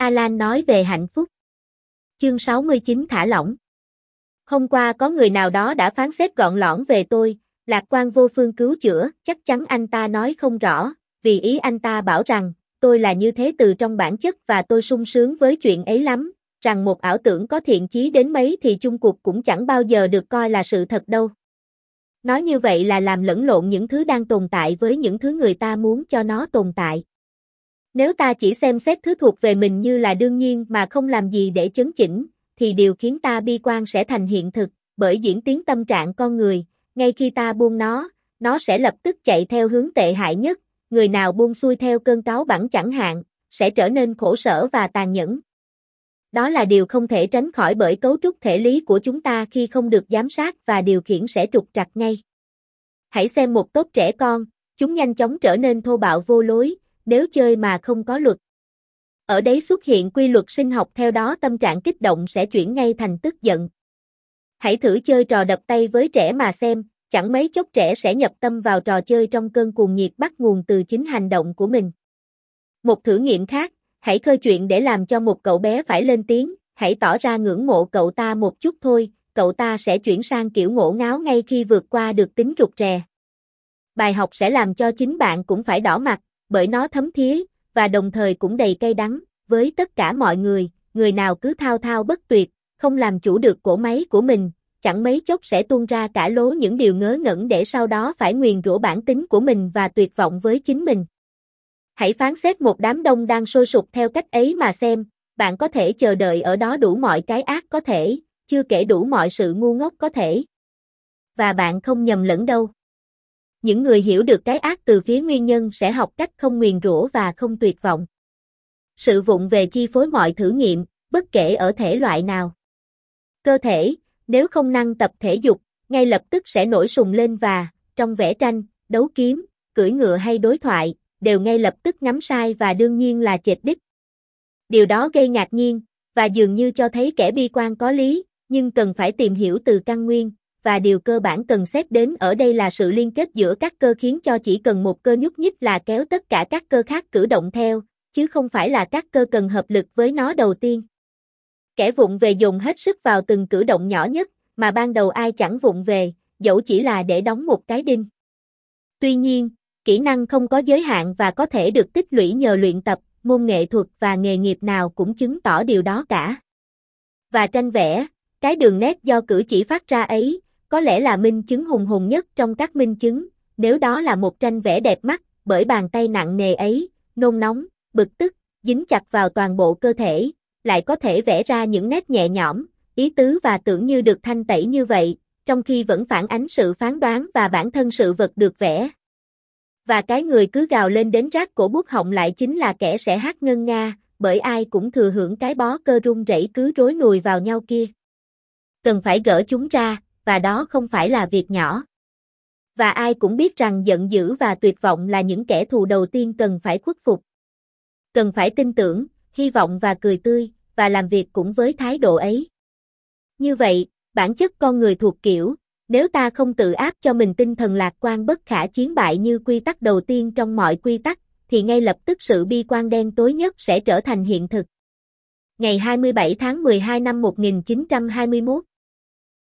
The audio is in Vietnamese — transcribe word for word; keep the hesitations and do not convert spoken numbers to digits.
Alan nói về hạnh phúc. Chương sáu mươi chín thả lỏng. Hôm qua có người nào đó đã phán xét gọn lõn về tôi, lạc quan vô phương cứu chữa, chắc chắn anh ta nói không rõ, vì ý anh ta bảo rằng, tôi là như thế từ trong bản chất và tôi sung sướng với chuyện ấy lắm, rằng một ảo tưởng có thiện chí đến mấy thì chung cuộc cũng chẳng bao giờ được coi là sự thật đâu. Nói như vậy là làm lẫn lộn những thứ đang tồn tại với những thứ người ta muốn cho nó tồn tại. Nếu ta chỉ xem xét thứ thuộc về mình như là đương nhiên mà không làm gì để chấn chỉnh, thì điều khiến ta bi quan sẽ thành hiện thực, bởi diễn tiến tâm trạng con người, ngay khi ta buông nó, nó sẽ lập tức chạy theo hướng tệ hại nhất, người nào buông xuôi theo cơn cáu bẳn chẳng hạn, sẽ trở nên khổ sở và tàn nhẫn. Đó là điều không thể tránh khỏi bởi cấu trúc thể lý của chúng ta khi không được giám sát và điều khiển sẽ trục trặc ngay. Hãy xem một tốp trẻ con, chúng nhanh chóng trở nên thô bạo vô lối, nếu chơi mà không có luật. Ở đấy xuất hiện quy luật sinh học, theo đó tâm trạng kích động sẽ chuyển ngay thành tức giận. Hãy thử chơi trò đập tay với trẻ mà xem, chẳng mấy chốc trẻ sẽ nhập tâm vào trò chơi trong cơn cuồng nhiệt bắt nguồn từ chính hành động của mình. Một thử nghiệm khác, hãy khơi chuyện để làm cho một cậu bé phải lên tiếng, hãy tỏ ra ngưỡng mộ cậu ta một chút thôi, cậu ta sẽ chuyển sang kiểu ngổ ngáo ngay khi vượt qua được tính rụt rè. Bài học sẽ làm cho chính bạn cũng phải đỏ mặt, bởi nó thấm thía, và đồng thời cũng đầy cay đắng, với tất cả mọi người, người nào cứ thao thao bất tuyệt, không làm chủ được cỗ máy của mình, chẳng mấy chốc sẽ tuôn ra cả lố những điều ngớ ngẩn để sau đó phải nguyền rủa bản tính của mình và tuyệt vọng với chính mình. Hãy phán xét một đám đông đang sôi sục theo cách ấy mà xem, bạn có thể chờ đợi ở đó đủ mọi cái ác có thể, chưa kể đủ mọi sự ngu ngốc có thể. Và bạn không nhầm lẫn đâu. Những người hiểu được cái ác từ phía nguyên nhân sẽ học cách không nguyền rủa và không tuyệt vọng. Sự vụng về chi phối mọi thử nghiệm, bất kể ở thể loại nào. Cơ thể, nếu không năng tập thể dục, ngay lập tức sẽ nổi sùng lên và, trong vẽ tranh, đấu kiếm, cưỡi ngựa hay đối thoại, đều ngay lập tức ngắm sai và đương nhiên là chệch đích. Điều đó gây ngạc nhiên, và dường như cho thấy kẻ bi quan có lý, nhưng cần phải tìm hiểu từ căn nguyên, và điều cơ bản cần xét đến ở đây là sự liên kết giữa các cơ khiến cho chỉ cần một cơ nhúc nhích là kéo tất cả các cơ khác cử động theo, chứ không phải là các cơ cần hợp lực với nó đầu tiên. Kẻ vụng về dồn hết sức vào từng cử động nhỏ nhất, mà ban đầu ai chẳng vụng về, dẫu chỉ là để đóng một cái đinh. Tuy nhiên, kỹ năng không có giới hạn và có thể được tích lũy nhờ luyện tập, môn nghệ thuật và nghề nghiệp nào cũng chứng tỏ điều đó cả. Và tranh vẽ, cái đường nét do cử chỉ phát ra ấy, có lẽ là minh chứng hùng hồn nhất trong các minh chứng, nếu đó là một tranh vẽ đẹp mắt, bởi bàn tay nặng nề ấy, nôn nóng, bực tức, dính chặt vào toàn bộ cơ thể, lại có thể vẽ ra những nét nhẹ nhõm, ý tứ và tưởng như được thanh tẩy như vậy, trong khi vẫn phản ánh sự phán đoán và bản thân sự vật được vẽ. Và cái người cứ gào lên đến rát cổ buốt họng lại chính là kẻ sẽ hát ngân nga, bởi ai cũng thừa hưởng cái bó cơ rung rẩy cứ rối nùi vào nhau kia. Cần phải gỡ chúng ra, và đó không phải là việc nhỏ. Và ai cũng biết rằng giận dữ và tuyệt vọng là những kẻ thù đầu tiên cần phải khuất phục. Cần phải tin tưởng, hy vọng và cười tươi, và làm việc cũng với thái độ ấy. Như vậy, bản chất con người thuộc kiểu, nếu ta không tự áp cho mình tinh thần lạc quan bất khả chiến bại như quy tắc đầu tiên trong mọi quy tắc, thì ngay lập tức sự bi quan đen tối nhất sẽ trở thành hiện thực. Ngày hai mươi bảy tháng mười hai năm một nghìn chín trăm hai mươi mốt